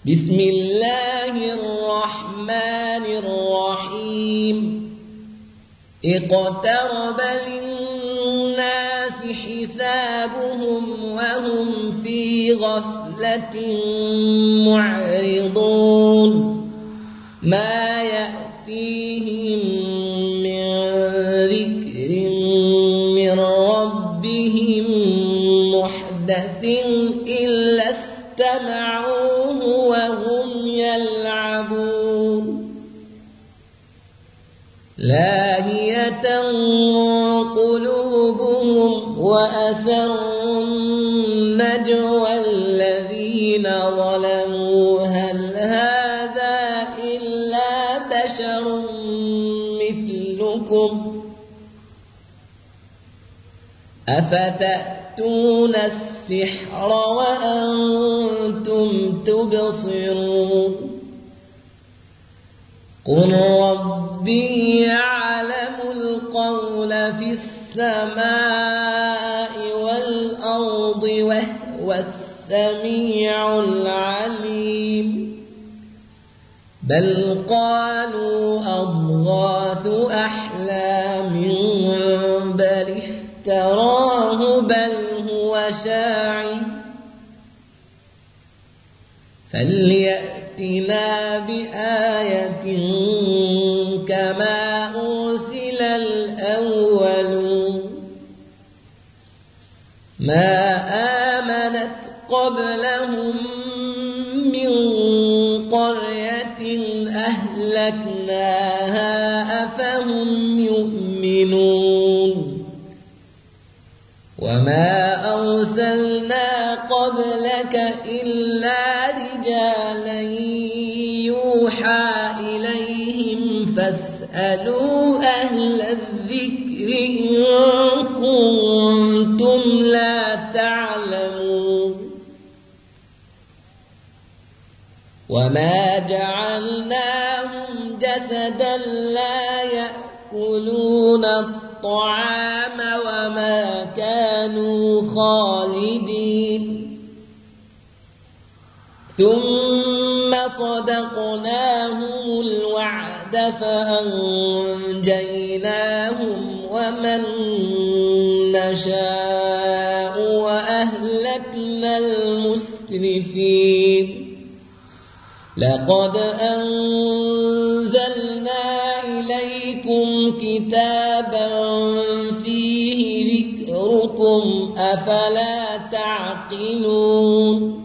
بسم الله الرحمن الرحيم اقترب للناس حسابهم وهم في غفلة معرضون ما يأتيهم من ذكر من ربهم محدث إلا استمعوه وهم يلعبون لاهية قلوبهم وأسروا النجوى الذين ظلموا هل هذا إلا بشر مثلكم أفتأتون السحر وأنتم تبصرون قل ربي يعلم القول في السماء والأرض وهو السميع العليم بل قالوا أضغاث أحلام بل افتراه بل هو شاعر فليأتنا بآية كما أرسل الأولون ما آمنت قبلهم من قرية أهلكناها أفهم يؤمنون وما أرسلنا قبلك إلا رجالا يوحى إليهم فاسألوا أهل الذكر إن كنتم لا تعلمون وما جعلناهم جسدا لا يأكلون الطعام وما كانوا خالدين ثم صدقناهم الوعد فأنجيناهم ومن نشاء وأهلكنا المسرفين لقد أنزلنا إليكم كتابا فيه ذكركم أفلا تعقلون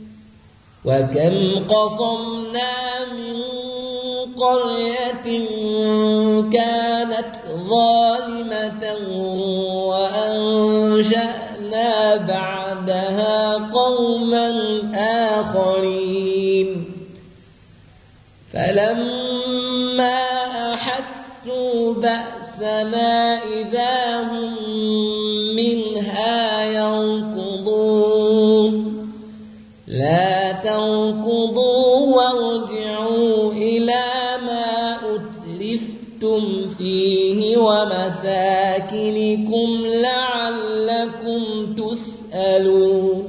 وكم قصمنا من قرية كانت ظالمة وأنشأنا بعدها قوما آخرين فلما أحسوا بأسنا إذا هم منها يركضون لا تركضوا وارجعوا إلى ما أتلفتم فيه ومساكنكم لعلكم تسألون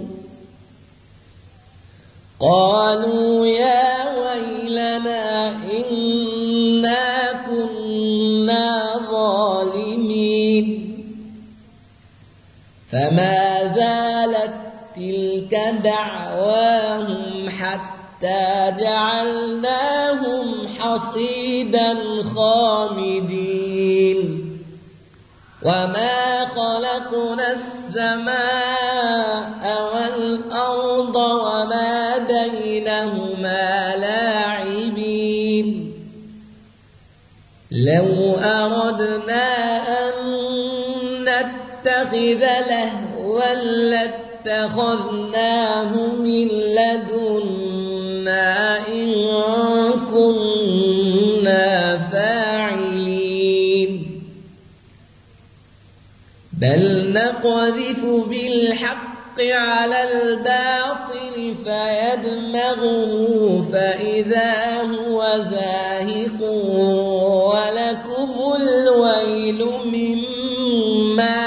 قالوا يا ويلنا إنا كنا ظالمين فما زالت تلك دعواهم حتى جعلناهم حصيدا خامدين وما خلقنا السماء والأرض وما بينهما لاعبين لو أردنا أن نتخذ لهوا لاتخذناه من لدنا إن كنا فاعلين بل نقذف بالحق على الباطل فيدمغه فإذا هو زاهق ولكم الويل مما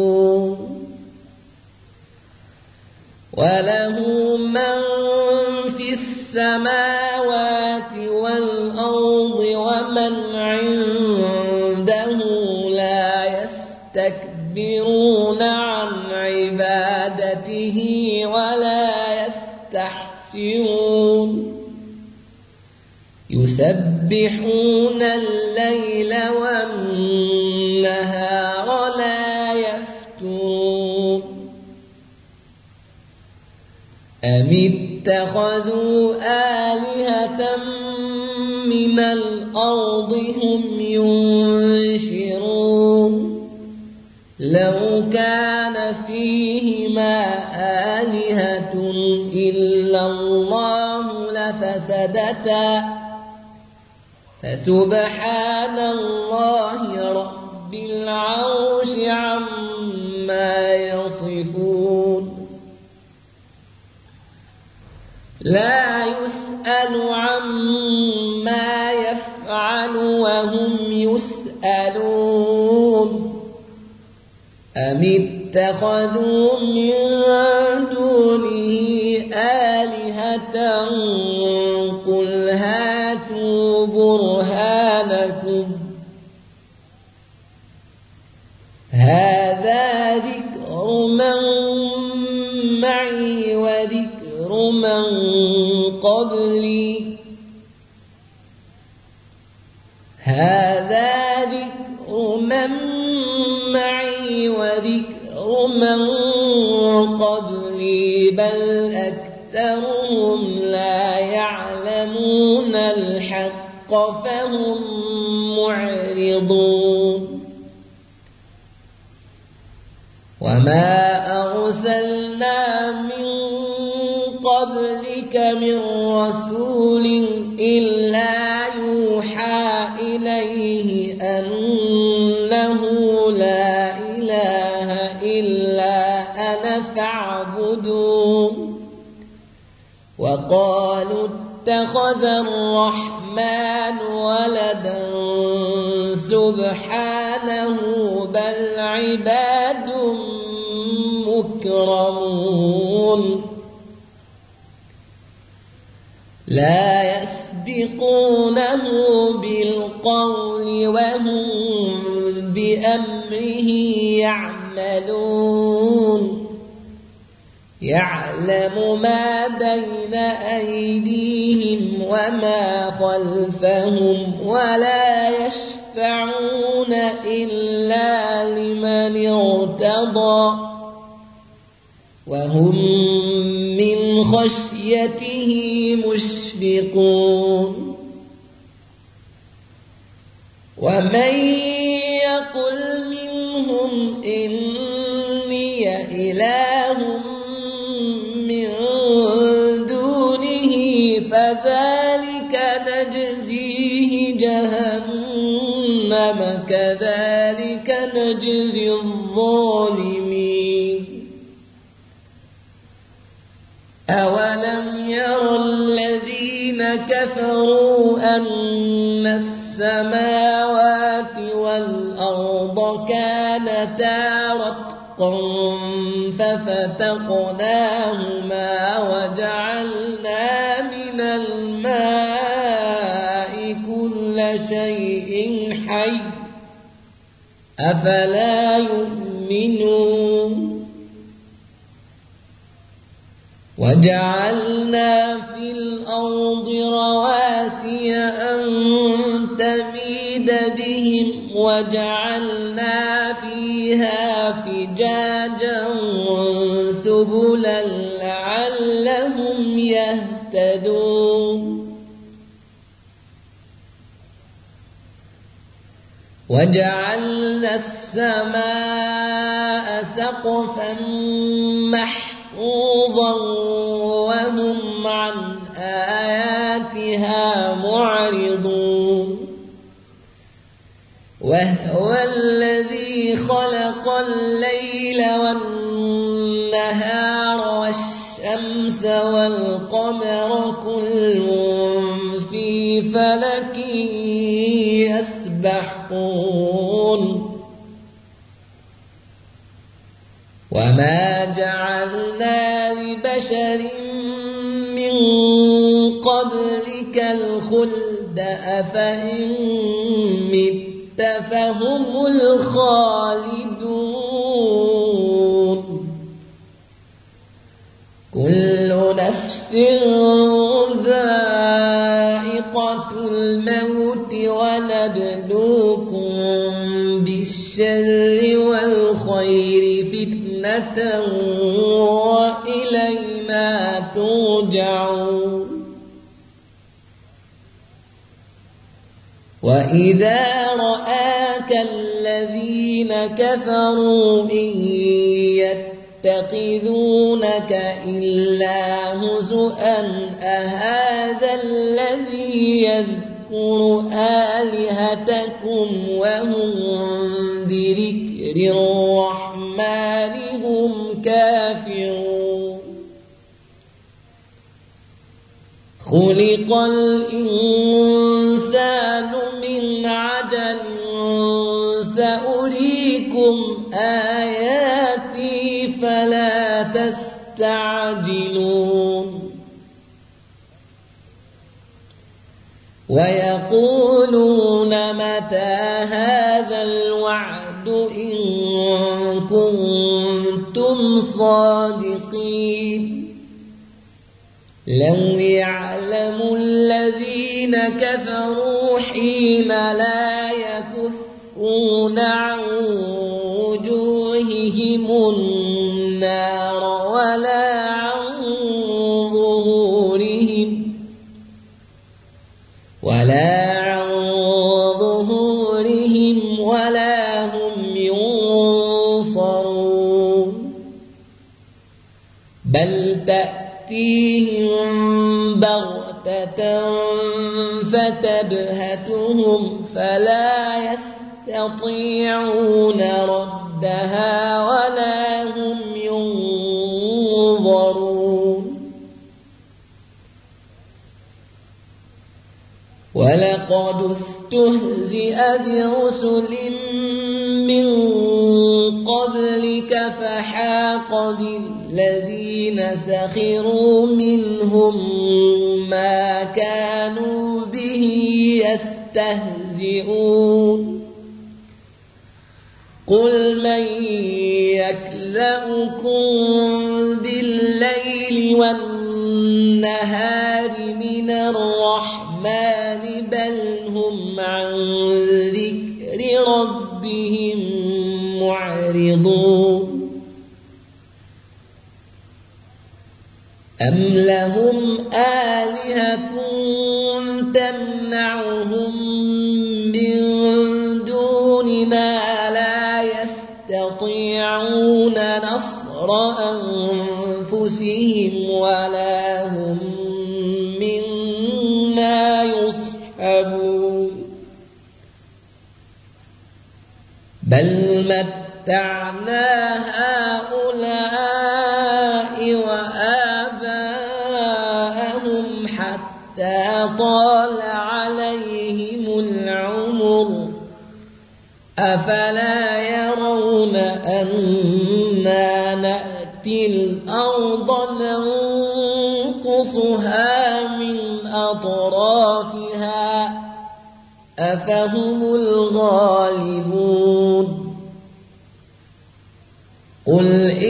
تصفون وله من في السماوات والأرض ومن عنده لا يستكبرون عن عبادته ولا يستحسرون يسبحون الليل والنهار لا يفترون أم اتخذوا آلهة من الأرض هم ينشرون لو كان فيهما آلهة إلا الله لفسدتا فسبحان الله رب العرش عما يصفون لا يسأل عما يفعل وهم يسألون أم اتخذوا من دونه آلهة قل هاتوا برهانكم هذا ذكر من معي وذكر من قبلي هذا ذكر من معي وذكر من قبلي بل أكثرهم لا يعلمون الحق فهم معرضون وما أرسلنا من قبلك من رسول إلا يوحى إليه أنه لا إله إلا أنا فاعبدون وقالوا اتخذ الرحمن ولدا سبحانه بل عباد مكرمون لا يسبقونه بالقول وهم بأمره يعملون يعلم ما بين أيديهم وما خلفهم ولا يشفعون إلا لمن ارتضى وهم من خشيته مشفقون ومن يقل منهم إني إله من دونه فذلك نجزيه جهنم كذلك نجزي الظالمين أولم ير الذين كفروا أن السماوات والأرض كانتا رتقا ففتقناهما وجعلنا من الماء كل شيء حي أفلا يؤمنون وجعلنا في الأرض رواسي أن تميد بهم وجعلنا فيها فجاجا سبلا لعلهم يهتدون وجعلنا السماء سقفا محفوظا وهم عن آياتها معرضون وهو الذي خلق الليل والنهار والشمس والقمر كل في فلك يسبحون وما جعلنا لبشر من قبلك الخلد أفإن مت فهم الخالدون كل نفس ذائقة الموت ونبلوكم بالشر والخير فتنة وإلينا ترجعون وإذا رآك الذين كفروا إن يتخذونك إلا هزؤا أهذا الذي يذكر آلهتكم وهم بذكر الرحمن هم كافرون خلق الإنسان من عجل سأريكم آياتي فلا تستعجلون ويقولون متى هذا الوعد إن كنتم صادقين لو يعلم الذين كفروا حين لا يكفون عن وجوههم النار ولا عن ظهورهم ولا هم ينصرون بل تأتيهم بغتة فتبهتهم فلا يستطيعون ردها ولا هم ينظرون ولقد استهزئ برسل من قبلك فحاق بالذين سخروا منهم ما كانوا به يستهزئون قل من يكلؤكم بالليل والنهار من الرحمن بل هم عن ذكر ربهم معرضون أم لهم آلهة تمنعهم من دوننا لا يستطيعون نصر أنفسهم ولا هم منا يصحبون بل متعنا هؤلاء وآباءهم حتى طال عليهم العمر أفلا يرون أنا نأتي الأرض ننقصها من أطرافها أفهم الغالبون قل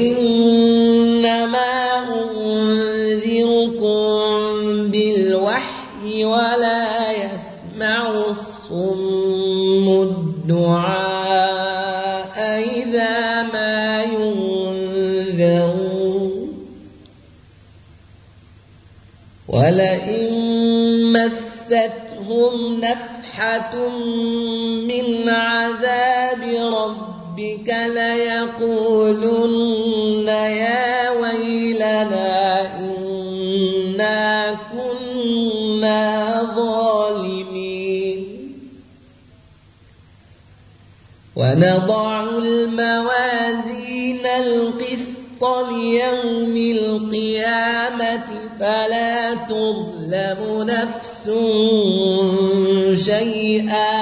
إنما أنذركم بالوحي ولا يسمع الصم الدعاء إذا ما ينذرون ولئن مستهم نفحة من عذاب ربك ليقولن يا ويلنا إنا كنا ظالمين ونضع الموازين القسط ليوم القيامة فلا تظلم نفس شيئا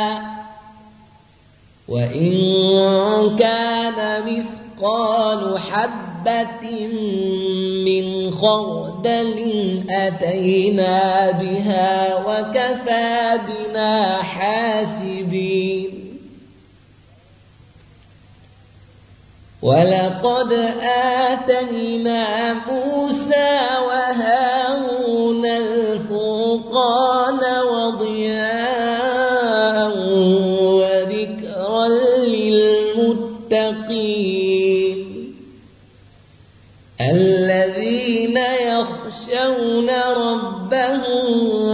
وإن كان مثقال حبة حبة من خردل أتينا بها وكفى بنا حاسبين ولقد آتينا موسى وهارون الفرقان وضياء وذكرا للمتقين الذين يخشون ربهم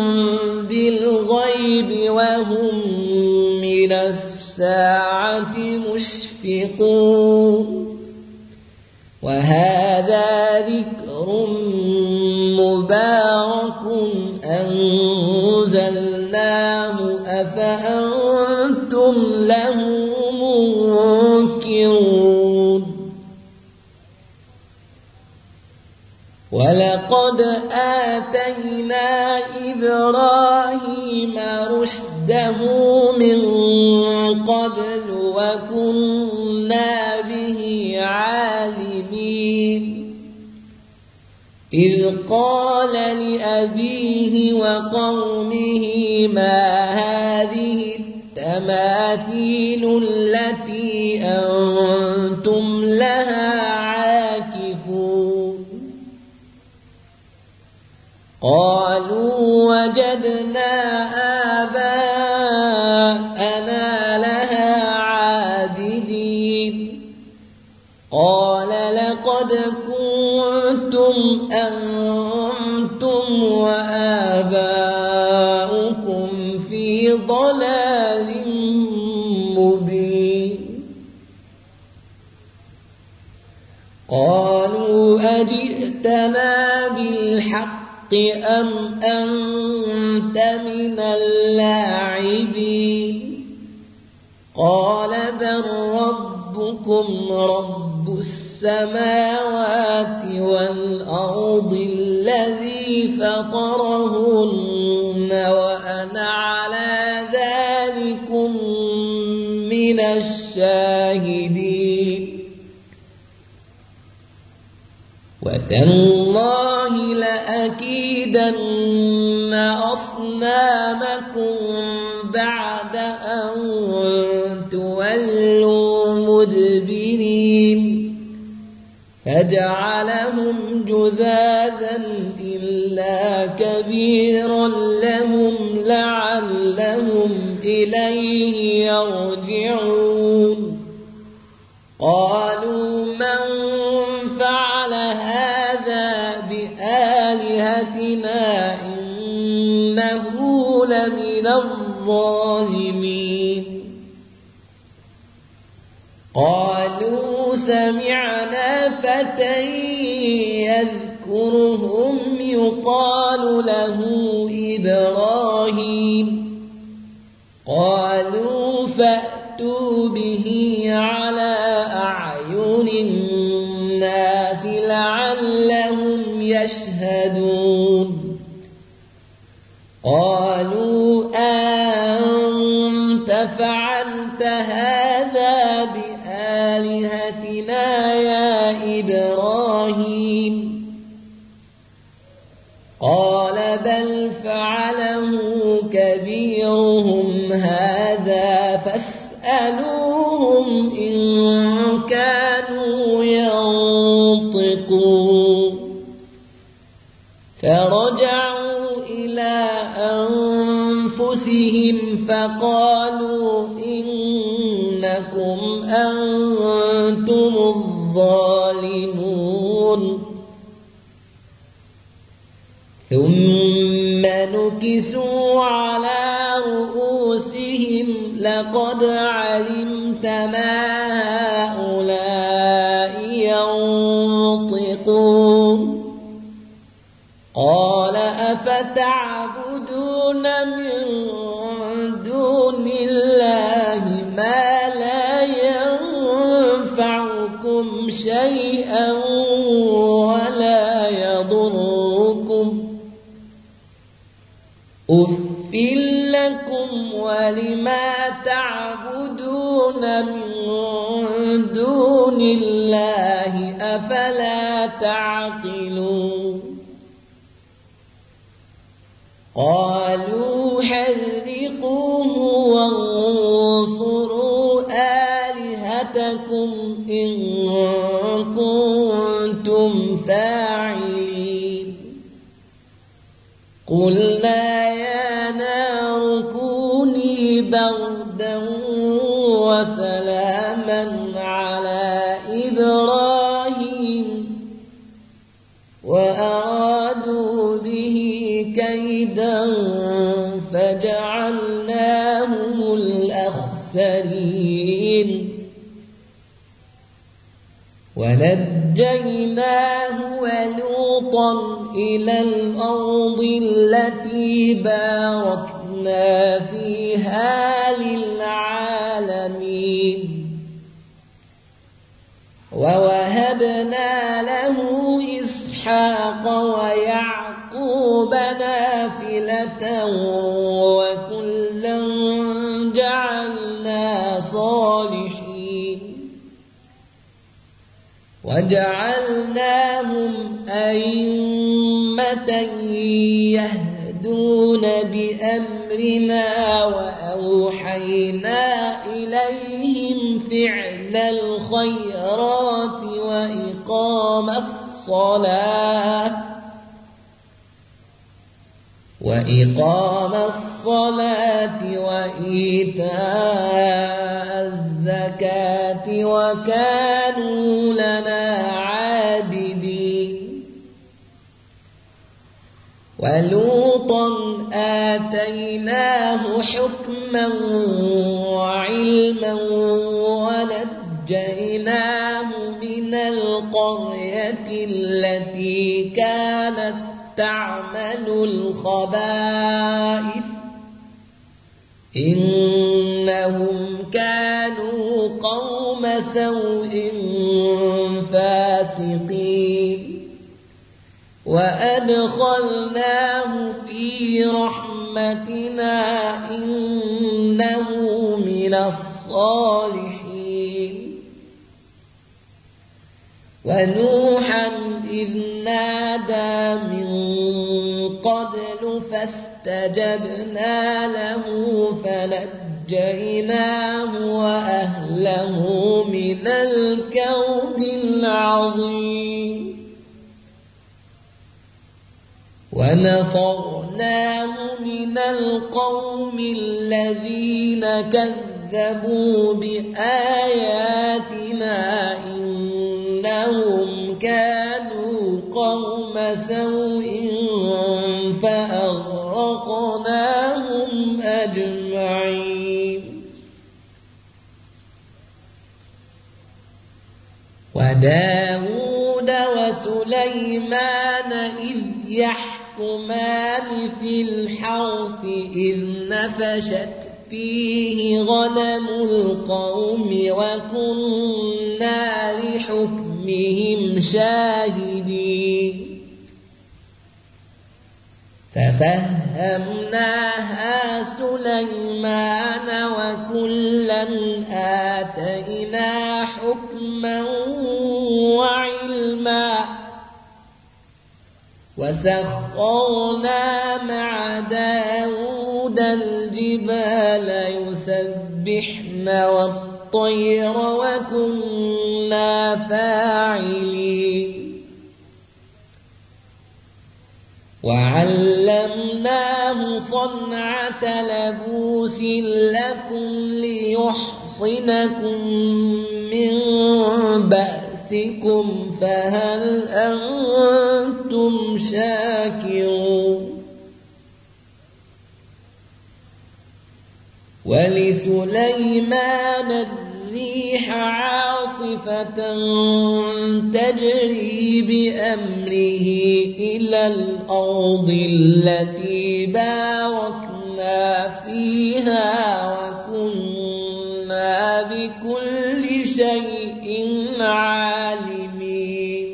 بالغيب وهم من الساعة مشفقون وهذا ذكر مبارك أنزلناه أفأنتم له منكرون ولقد آتينا إبراهيم رشده من قبل وكنا به عالمين إذ قال لأبيه وقومه ما هذه التماثيل التي أنتم لها عاكفون قالوا وجدنا آباءنا لها عابدين قال لقد كنتم أنتم وآباؤكم في ضلال مبين قالوا أجئتنا بالحق أم أنت من اللاعبين قال بل ربكم رب السماوات والأرض الذي فطرهن وأنا على ذلكم من الشاهدين وتالله لأكيدن أصنامكم بعد أن تولوا مدبرين فجعلهم جذاذا إلا كبيرا لهم لعلهم إليه يرجعون قالوا من فعل هذا بآلهتنا إنه لمن الظالمين قالوا سمعنا فتى يذكرهم يقال له إبراهيم قالوا فأتوا به على أعين الناس لعلهم يشهدون قالوا أنت فعلت هذا بآلهتنا يا إبراهيم قال بل فعله كبيرهم هذا فاسألوهم إن كانوا ينطقون فرجعوا إلى أنفسهم فقالوا إنكم أنتم الظالمون ثم نكسوا على رؤوسهم لقد علمت ما هؤلاء ينطقون قال أفتعبدون من دون الله ما لا ينفعكم شيئا ولا يضركم أُفٍّ لكم ولما تعبدون من دون الله أفلا أفلا تعقلون قالوا حرقوه وانصروا آلهتكم إن كنتم فاعلين قلنا يا نار كوني بردا وسلاما على إبراهيم وأرادوا به كيدا فجعلناهم الأخسرين ونجيناه ولوطا إلى الأرض التي باركنا فيها للعالمين ووهبنا له إسحاق ويعقوب نافلة وكلا جعلنا صالحين وجعلناهم أئمة يهدون بأمرنا وأوحينا إليهم فعل الخيرات وإقام الصلاة وإيتاء الزكاة وكانوا لنا عابدين ولوطا آتيناه حكما وعلما ونجيناه من القرية التي كانت تعمل الخبائث إنهم كانوا قوم سوء فاسقين وأدخلناه في رحمتنا إنه من الصالحين ونوحا إذ نادى من قبل فاستجبنا له فنجيناه وأهله من الكرب العظيم ونصرناه من القوم الذين كذبوا بآياتنا إنهم كانوا قوم سوء فأغرقناهم أجمعين وداود وسليمان إذ يحكمان في الحرث إذ نفشت فيه غنم القوم وكنا لحكمهم شاهدين ففهمناها سليمان وكلا آتينا حكما وعلما وسخرنا مع داود الجبال يسبحن والطير وكنا فاعلين وعلمناه صنعة لبوس لكم ليحصنكم من بأسكم فهل أنتم شاكرون ولسليمان الريح عاصفة تجري بأمره إلى الأرض التي باركنا فيها وكنا بكل شيء عالمين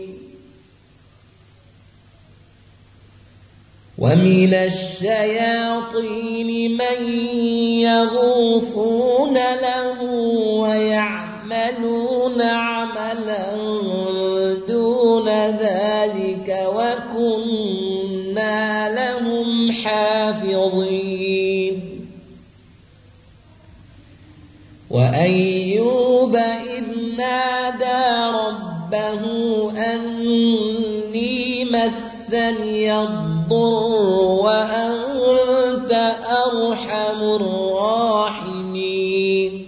ومن الشياطين من يغوصون له ويعملون عملا دون كنا لهم حافظين وأيوب إذ نادى ربه أني مسني الضر وأنت أرحم الراحمين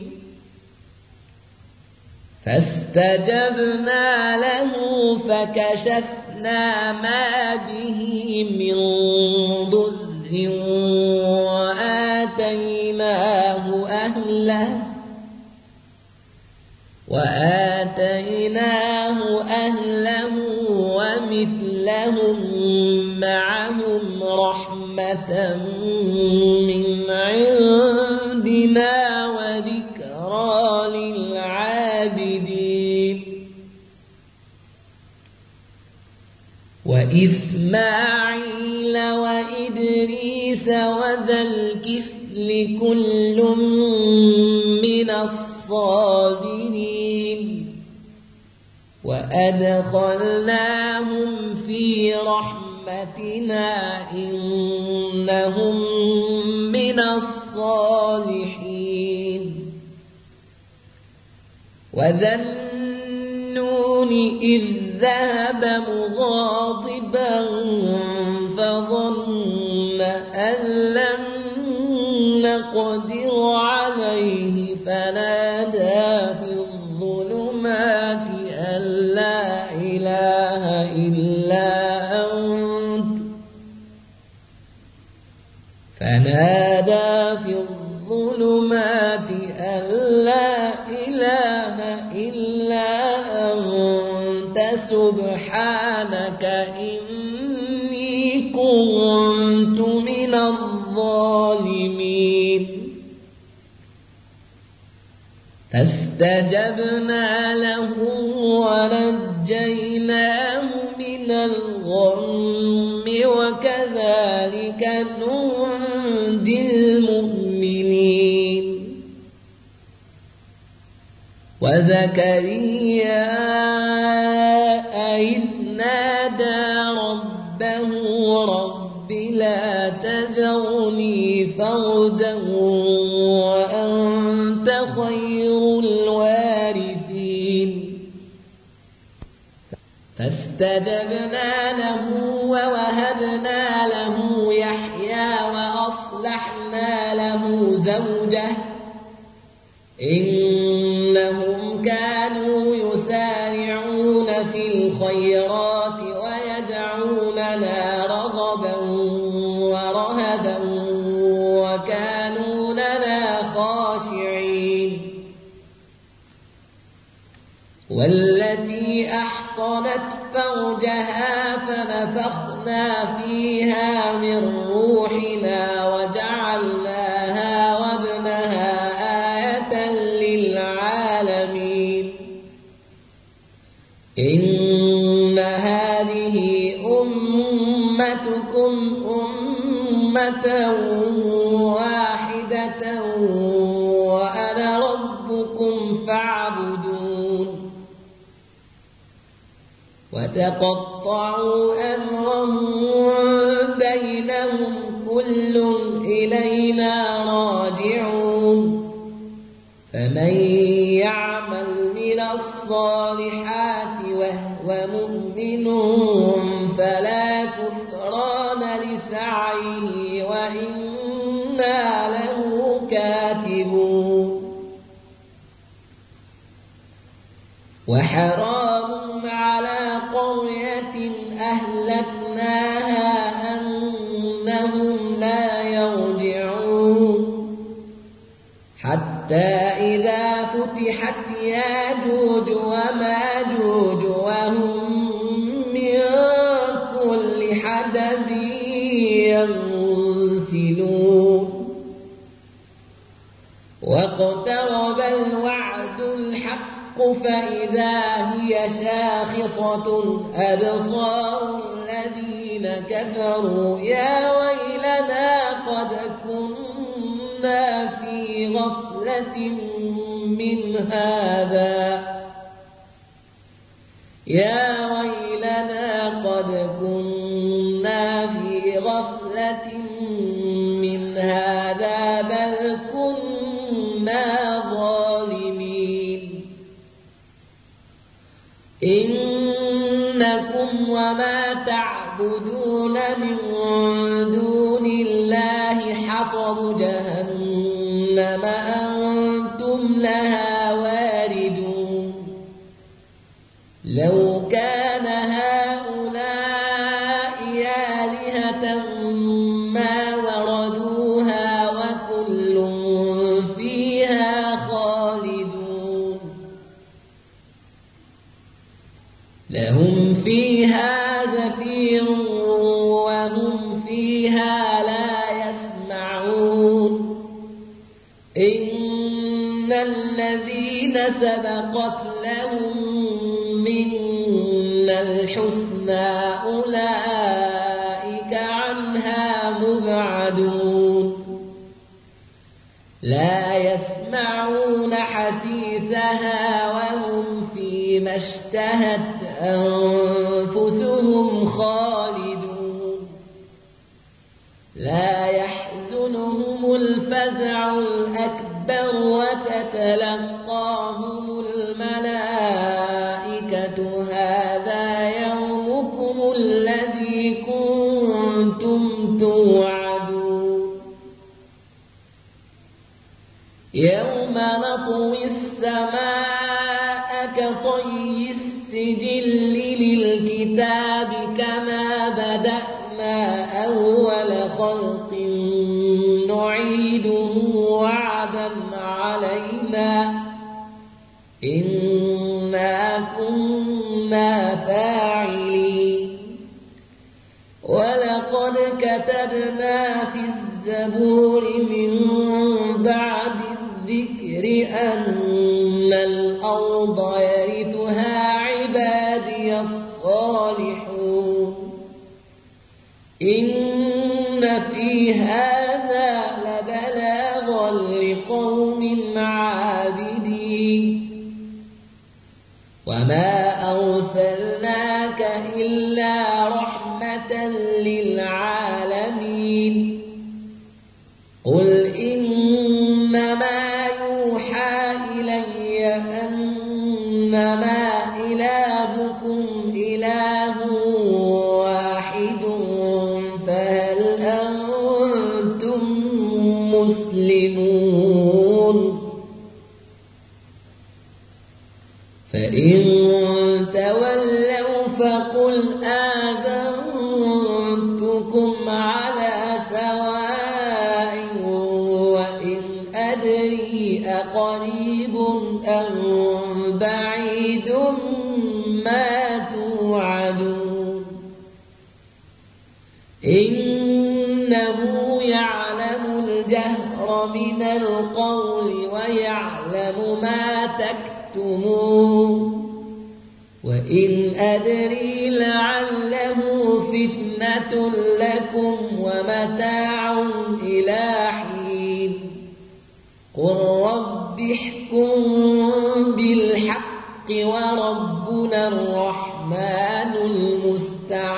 فاستجبنا له فكشفنا ما به من ضر وآتيناه أهله ومثلهم معهم رحمة من عندنا وذكرى للعابدين وإسماعيل وإدريس وذا الكفل كل من الصابرين وأدخلناهم في رحمتنا إنهم من الصالحين وذا النون إذ ذهب مغاضبا فظن أن لن نقدر عليه فنادى في الظلمات أن لا إله إلا أنت سبحانك إني كنت من الظالمين فاستجبنا له ونجيناه من الغم وكذلك ننجي المؤمنين وزكريا إذ نادى ربه رب لا تذرني فردا وأنت خير الوارثين فاستجبنا له ووهبنا له يحيى وأصلحنا له زوجه إنهم كانوا يسارعون في الخيرات ويدعوننا رغبا ورهبا وكانوا لنا خاشعين والتي أحصنت فرجها فنفخنا فيها من روحنا وجعلناها وابنها آية للعالمين إن هذه أمتكم أمة واحدة وأنا ربكم فاعبدون وتقطعوا أمرهم بينهم كل إلينا راجعون فمن يعمل من الصالحات وهو مؤمن فلا كفران لسعيه وإنا له كاتبون وحرام على قرية أهلكناها أنهم لا يرجعون حتى إذا فتحت ياجوج وماجوج وهم من كل حدب ينسلون واقترب الوعد الحق فإذا هي شاخصة أبصار الذين كفروا يا ويلنا قد كنا في غفلة من هذا يا ويلنا قد كنا في تعبدون من دون الله حصب جهنم أنتم لها واردون لو كان هؤلاء آلهة ما وردوها وكل فيها خالدون لهم فيها زفير وهم فيها لا يسمعون إن الذين سبقت لهم منا الحسنى أولئك عنها مبعدون لا يسمعون حسيسها وهم فيما اشتهت أنفسهم خالدون لا يحزنهم الفزع الأكبر وتتلقاهم الملائكة هذا يومكم الذي كنتم توعدون يوم نطوي السماء كطي السجل للكتاب كما بدأنا أول خلق نعيده وعدا علينا إنا كنا فاعلين ولقد كتبنا في الزبور من بعد الذكر أن الأرض يرثها عبادي الصالحون إن في هذا لبلاغا لقوم عابدين وما أرسلناك إلا رحمة للعالمين قل إنما يوحى إلي أنما إلهكم إله واحد فهل أنتم مسلمون فإن تولوا فقل آذنتكم على سواء وإن أدري أقريب أم بعيد ما توعدون إنه يعلم الجهر من القول ويعلم ما تكتمون وإن أدري لعله فتنة لكم ومتاع إلى حين قل رب احكم بالحق وربنا الرحمن المستعان